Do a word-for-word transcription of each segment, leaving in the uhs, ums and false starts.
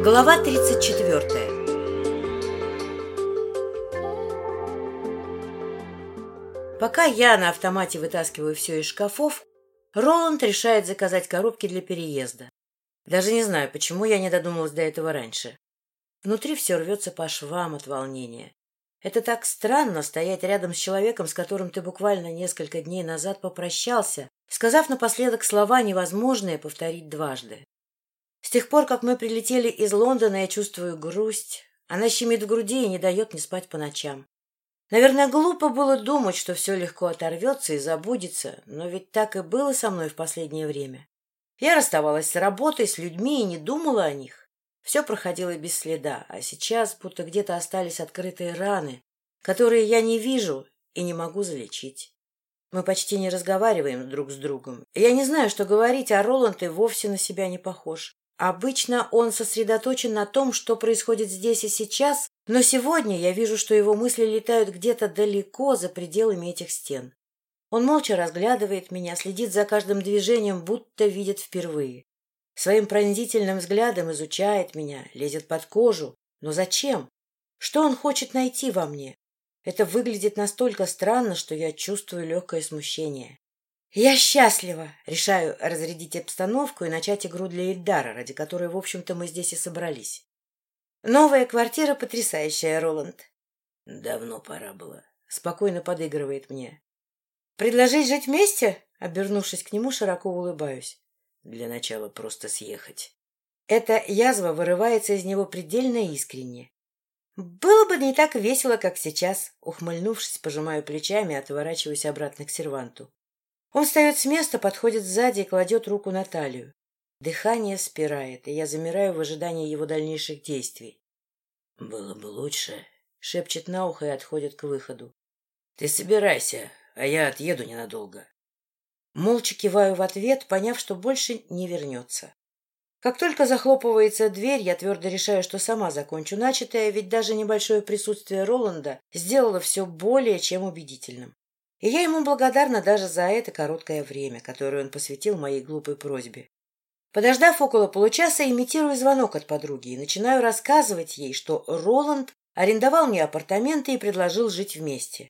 Глава тридцать четвёртая. Пока я на автомате вытаскиваю все из шкафов, Роланд решает заказать коробки для переезда. Даже не знаю, почему я не додумалась до этого раньше. Внутри все рвется по швам от волнения. Это так странно стоять рядом с человеком, с которым ты буквально несколько дней назад попрощался, сказав напоследок слова, невозможные повторить дважды. С тех пор, как мы прилетели из Лондона, я чувствую грусть. Она щемит в груди и не дает мне спать по ночам. Наверное, глупо было думать, что все легко оторвется и забудется, но ведь так и было со мной в последнее время. Я расставалась с работой, с людьми и не думала о них. Все проходило без следа, а сейчас будто где-то остались открытые раны, которые я не вижу и не могу залечить. Мы почти не разговариваем друг с другом. Я не знаю, что говорить, а Роланд и вовсе на себя не похож. Обычно он сосредоточен на том, что происходит здесь и сейчас, но сегодня я вижу, что его мысли летают где-то далеко за пределами этих стен. Он молча разглядывает меня, следит за каждым движением, будто видит впервые. Своим пронзительным взглядом изучает меня, лезет под кожу. Но зачем? Что он хочет найти во мне? Это выглядит настолько странно, что я чувствую легкое смущение. Я счастлива! Решаю разрядить обстановку и начать игру для Ильдара, ради которой, в общем-то, мы здесь и собрались. Новая квартира потрясающая, Роланд. Давно пора было. Спокойно подыгрывает мне. Предложить жить вместе? Обернувшись к нему, широко улыбаюсь. Для начала просто съехать. Эта язва вырывается из него предельно искренне. Было бы не так весело, как сейчас. Ухмыльнувшись, пожимаю плечами и отворачиваюсь обратно к серванту. Он встает с места, подходит сзади и кладет руку на талию. Дыхание спирает, и я замираю в ожидании его дальнейших действий. — Было бы лучше, — шепчет на ухо и отходит к выходу. — Ты собирайся, а я отъеду ненадолго. Молча киваю в ответ, поняв, что больше не вернется. Как только захлопывается дверь, я твердо решаю, что сама закончу начатое, ведь даже небольшое присутствие Роланда сделало все более чем убедительным. И я ему благодарна даже за это короткое время, которое он посвятил моей глупой просьбе. Подождав около получаса, имитирую звонок от подруги и начинаю рассказывать ей, что Роланд арендовал мне апартаменты и предложил жить вместе.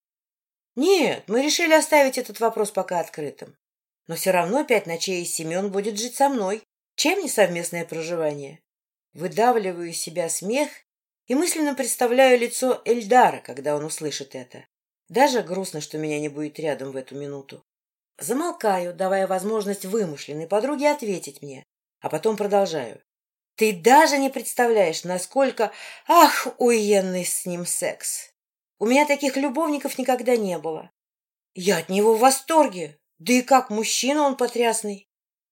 Нет, мы решили оставить этот вопрос пока открытым. Но все равно пять ночей Семен будет жить со мной. Чем не совместное проживание? Выдавливаю из себя смех и мысленно представляю лицо Эльдара, когда он услышит это. Даже грустно, что меня не будет рядом в эту минуту. Замолкаю, давая возможность вымышленной подруге ответить мне, а потом продолжаю. Ты даже не представляешь, насколько... Ах, уенный с ним секс! У меня таких любовников никогда не было. Я от него в восторге, да и как мужчина он потрясный.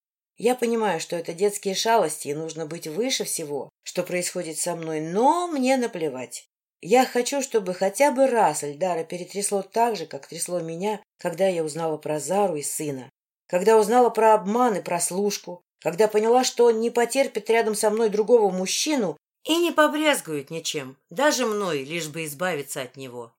Я понимаю, что это детские шалости, и нужно быть выше всего, что происходит со мной, но мне наплевать. Я хочу, чтобы хотя бы раз Эльдара перетрясло так же, как трясло меня, когда я узнала про Зару и сына, когда узнала про обман и прослушку, когда поняла, что он не потерпит рядом со мной другого мужчину и не побрезгует ничем, даже мной, лишь бы избавиться от него.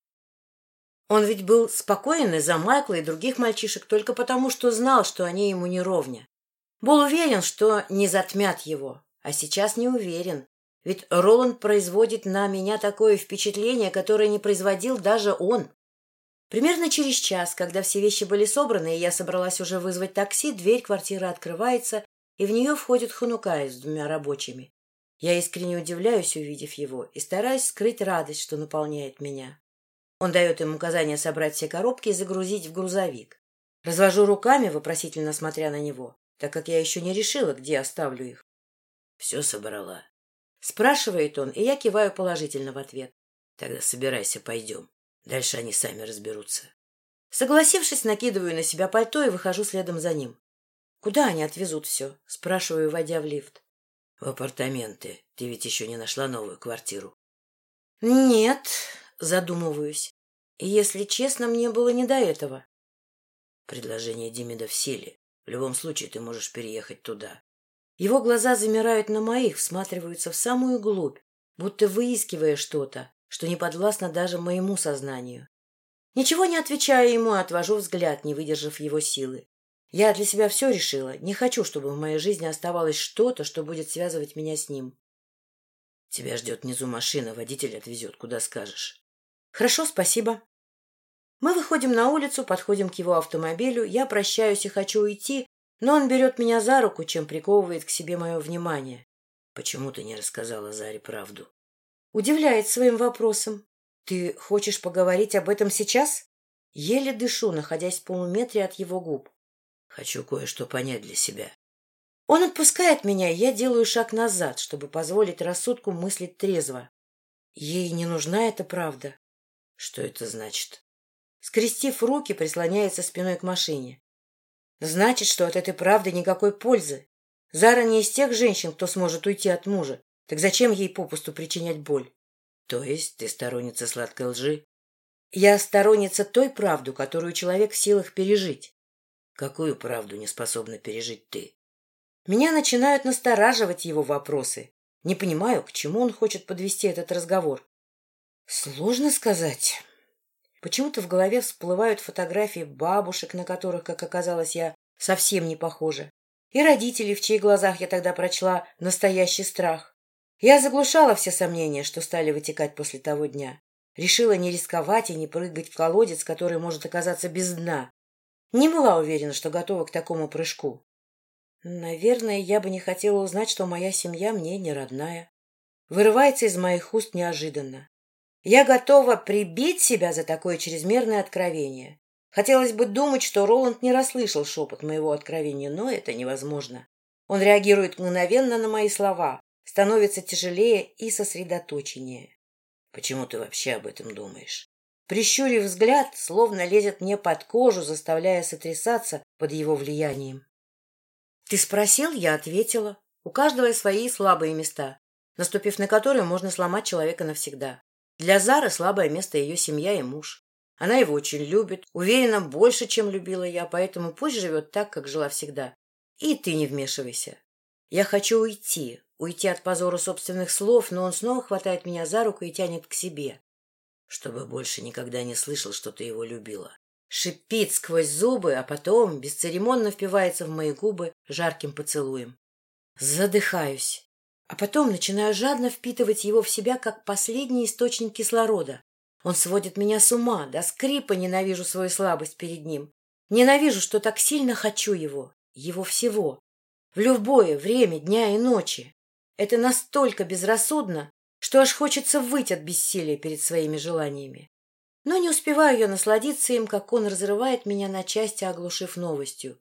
Он ведь был спокоен из-за Майкла и других мальчишек только потому, что знал, что они ему не ровня. Был уверен, что не затмят его, а сейчас не уверен. Ведь Роланд производит на меня такое впечатление, которое не производил даже он. Примерно через час, когда все вещи были собраны, и я собралась уже вызвать такси, дверь квартиры открывается, и в нее входит Ханукай с двумя рабочими. Я искренне удивляюсь, увидев его, и стараюсь скрыть радость, что наполняет меня. Он дает им указание собрать все коробки и загрузить в грузовик. Развожу руками, вопросительно смотря на него, так как я еще не решила, где оставлю их. — Все собрала? — спрашивает он, и я киваю положительно в ответ. — Тогда собирайся, пойдем. Дальше они сами разберутся. Согласившись, накидываю на себя пальто и выхожу следом за ним. — Куда они отвезут все? — спрашиваю, войдя в лифт. — В апартаменты. Ты ведь еще не нашла новую квартиру? — Нет, задумываюсь. И, если честно, мне было не до этого. Предложение Димида в силе. В любом случае ты можешь переехать туда. Его глаза замирают на моих, всматриваются в самую глубь, будто выискивая что-то, что не подвластно даже моему сознанию. Ничего не отвечаю ему, отвожу взгляд, не выдержав его силы. Я для себя все решила, не хочу, чтобы в моей жизни оставалось что-то, что будет связывать меня с ним. Тебя ждет внизу машина, водитель отвезет, куда скажешь. Хорошо, спасибо. Мы выходим на улицу, подходим к его автомобилю, я прощаюсь и хочу уйти, но он берет меня за руку, чем приковывает к себе мое внимание. Почему ты не рассказала Заре правду? Удивляет своим вопросом. Ты хочешь поговорить об этом сейчас? Еле дышу, находясь в полуметре от его губ. Хочу кое-что понять для себя. Он отпускает меня, и я делаю шаг назад, чтобы позволить рассудку мыслить трезво. Ей не нужна эта правда. Что это значит? Скрестив руки, прислоняется спиной к машине. Значит, что от этой правды никакой пользы. Зара не из тех женщин, кто сможет уйти от мужа. Так зачем ей попусту причинять боль? То есть ты сторонница сладкой лжи? Я сторонница той правды, которую человек в силах пережить. Какую правду не способна пережить ты? Меня начинают настораживать его вопросы. Не понимаю, к чему он хочет подвести этот разговор. Сложно сказать. Почему-то в голове всплывают фотографии бабушек, на которых, как оказалось, я совсем не похожа, и родителей, в чьих глазах я тогда прочла настоящий страх. Я заглушала все сомнения, что стали вытекать после того дня. Решила не рисковать и не прыгать в колодец, который может оказаться без дна. Не была уверена, что готова к такому прыжку. Наверное, я бы не хотела узнать, что моя семья мне не родная. Вырывается из моих уст неожиданно. Я готова прибить себя за такое чрезмерное откровение. Хотелось бы думать, что Роланд не расслышал шепот моего откровения, но это невозможно. Он реагирует мгновенно на мои слова, становится тяжелее и сосредоточеннее. Почему ты вообще об этом думаешь? Прищурив взгляд, словно лезет мне под кожу, заставляя сотрясаться под его влиянием. Ты спросил, я ответила. У каждого свои слабые места, наступив на которые можно сломать человека навсегда. Для Зары слабое место ее семья и муж. Она его очень любит, уверена, больше, чем любила я, поэтому пусть живет так, как жила всегда. И ты не вмешивайся. Я хочу уйти, уйти от позора собственных слов, но он снова хватает меня за руку и тянет к себе. Чтобы больше никогда не слышал, что ты его любила. Шипит сквозь зубы, а потом бесцеремонно впивается в мои губы жарким поцелуем. Задыхаюсь. А потом начинаю жадно впитывать его в себя, как последний источник кислорода. Он сводит меня с ума, до скрипа ненавижу свою слабость перед ним. Ненавижу, что так сильно хочу его, его всего. В любое время дня и ночи. Это настолько безрассудно, что аж хочется выть от бессилия перед своими желаниями. Но не успеваю я насладиться им, как он разрывает меня на части, оглушив новостью.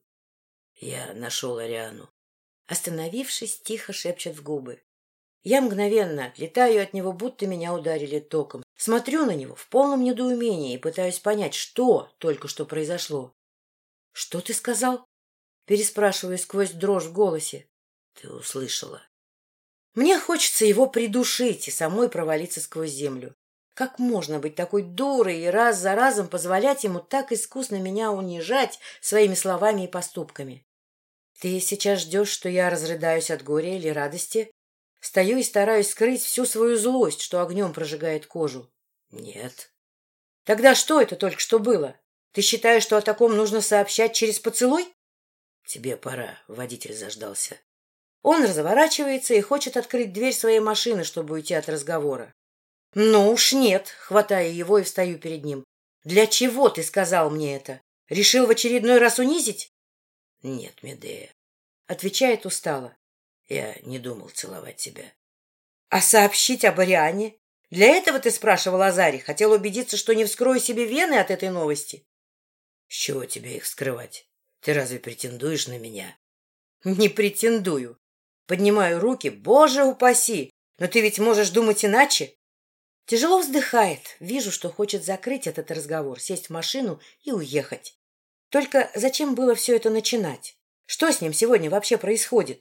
Я нашел Ариану. Остановившись, тихо шепчет в губы. Я мгновенно отлетаю от него, будто меня ударили током. Смотрю на него в полном недоумении и пытаюсь понять, что только что произошло. — Что ты сказал? — переспрашиваю сквозь дрожь в голосе. — Ты услышала. Мне хочется его придушить и самой провалиться сквозь землю. Как можно быть такой дурой и раз за разом позволять ему так искусно меня унижать своими словами и поступками? Ты сейчас ждешь, что я разрыдаюсь от горя или радости? Стою и стараюсь скрыть всю свою злость, что огнем прожигает кожу. Нет. Тогда что это только что было? Ты считаешь, что о таком нужно сообщать через поцелуй? Тебе пора, водитель заждался. Он разворачивается и хочет открыть дверь своей машины, чтобы уйти от разговора. Ну уж нет, хватаю его и встаю перед ним. Для чего ты сказал мне это? Решил в очередной раз унизить? Нет, Медея, отвечает устало. Я не думал целовать тебя. А сообщить об Ариане? Для этого ты спрашивал о Заре? Хотел убедиться, что не вскрою себе вены от этой новости? С чего тебе их скрывать? Ты разве претендуешь на меня? Не претендую. Поднимаю руки. Боже упаси! Но ты ведь можешь думать иначе. Тяжело вздыхает. Вижу, что хочет закрыть этот разговор, сесть в машину и уехать. Только зачем было все это начинать? Что с ним сегодня вообще происходит?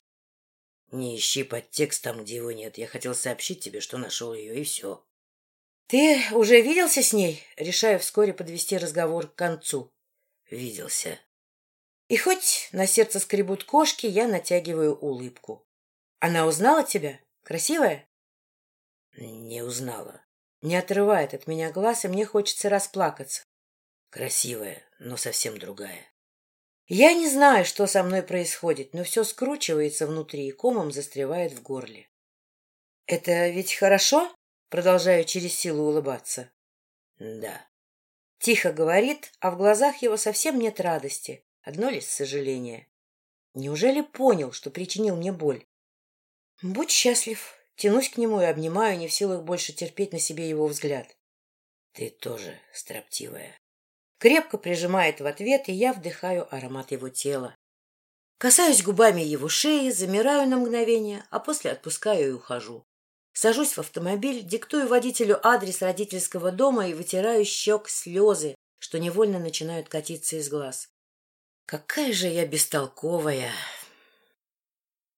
Не ищи подтекст там, где его нет. Я хотел сообщить тебе, что нашел ее, и все. Ты уже виделся с ней? Решаю вскоре подвести разговор к концу. Виделся. И хоть на сердце скребут кошки, я натягиваю улыбку. Она узнала тебя? Красивая? Не узнала. Не отрывает от меня глаз, и мне хочется расплакаться. Красивая, но совсем другая. Я не знаю, что со мной происходит, но все скручивается внутри и комом застревает в горле. Это ведь хорошо? Продолжаю через силу улыбаться. Да. Тихо говорит, а в глазах его совсем нет радости, одно лишь сожаление. Неужели понял, что причинил мне боль? Будь счастлив. Тянусь к нему и обнимаю, не в силах больше терпеть на себе его взгляд. Ты тоже строптивая. Крепко прижимает в ответ, и я вдыхаю аромат его тела. Касаюсь губами его шеи, замираю на мгновение, а после отпускаю и ухожу. Сажусь в автомобиль, диктую водителю адрес родительского дома и вытираю щек слезы, что невольно начинают катиться из глаз. Какая же я бестолковая!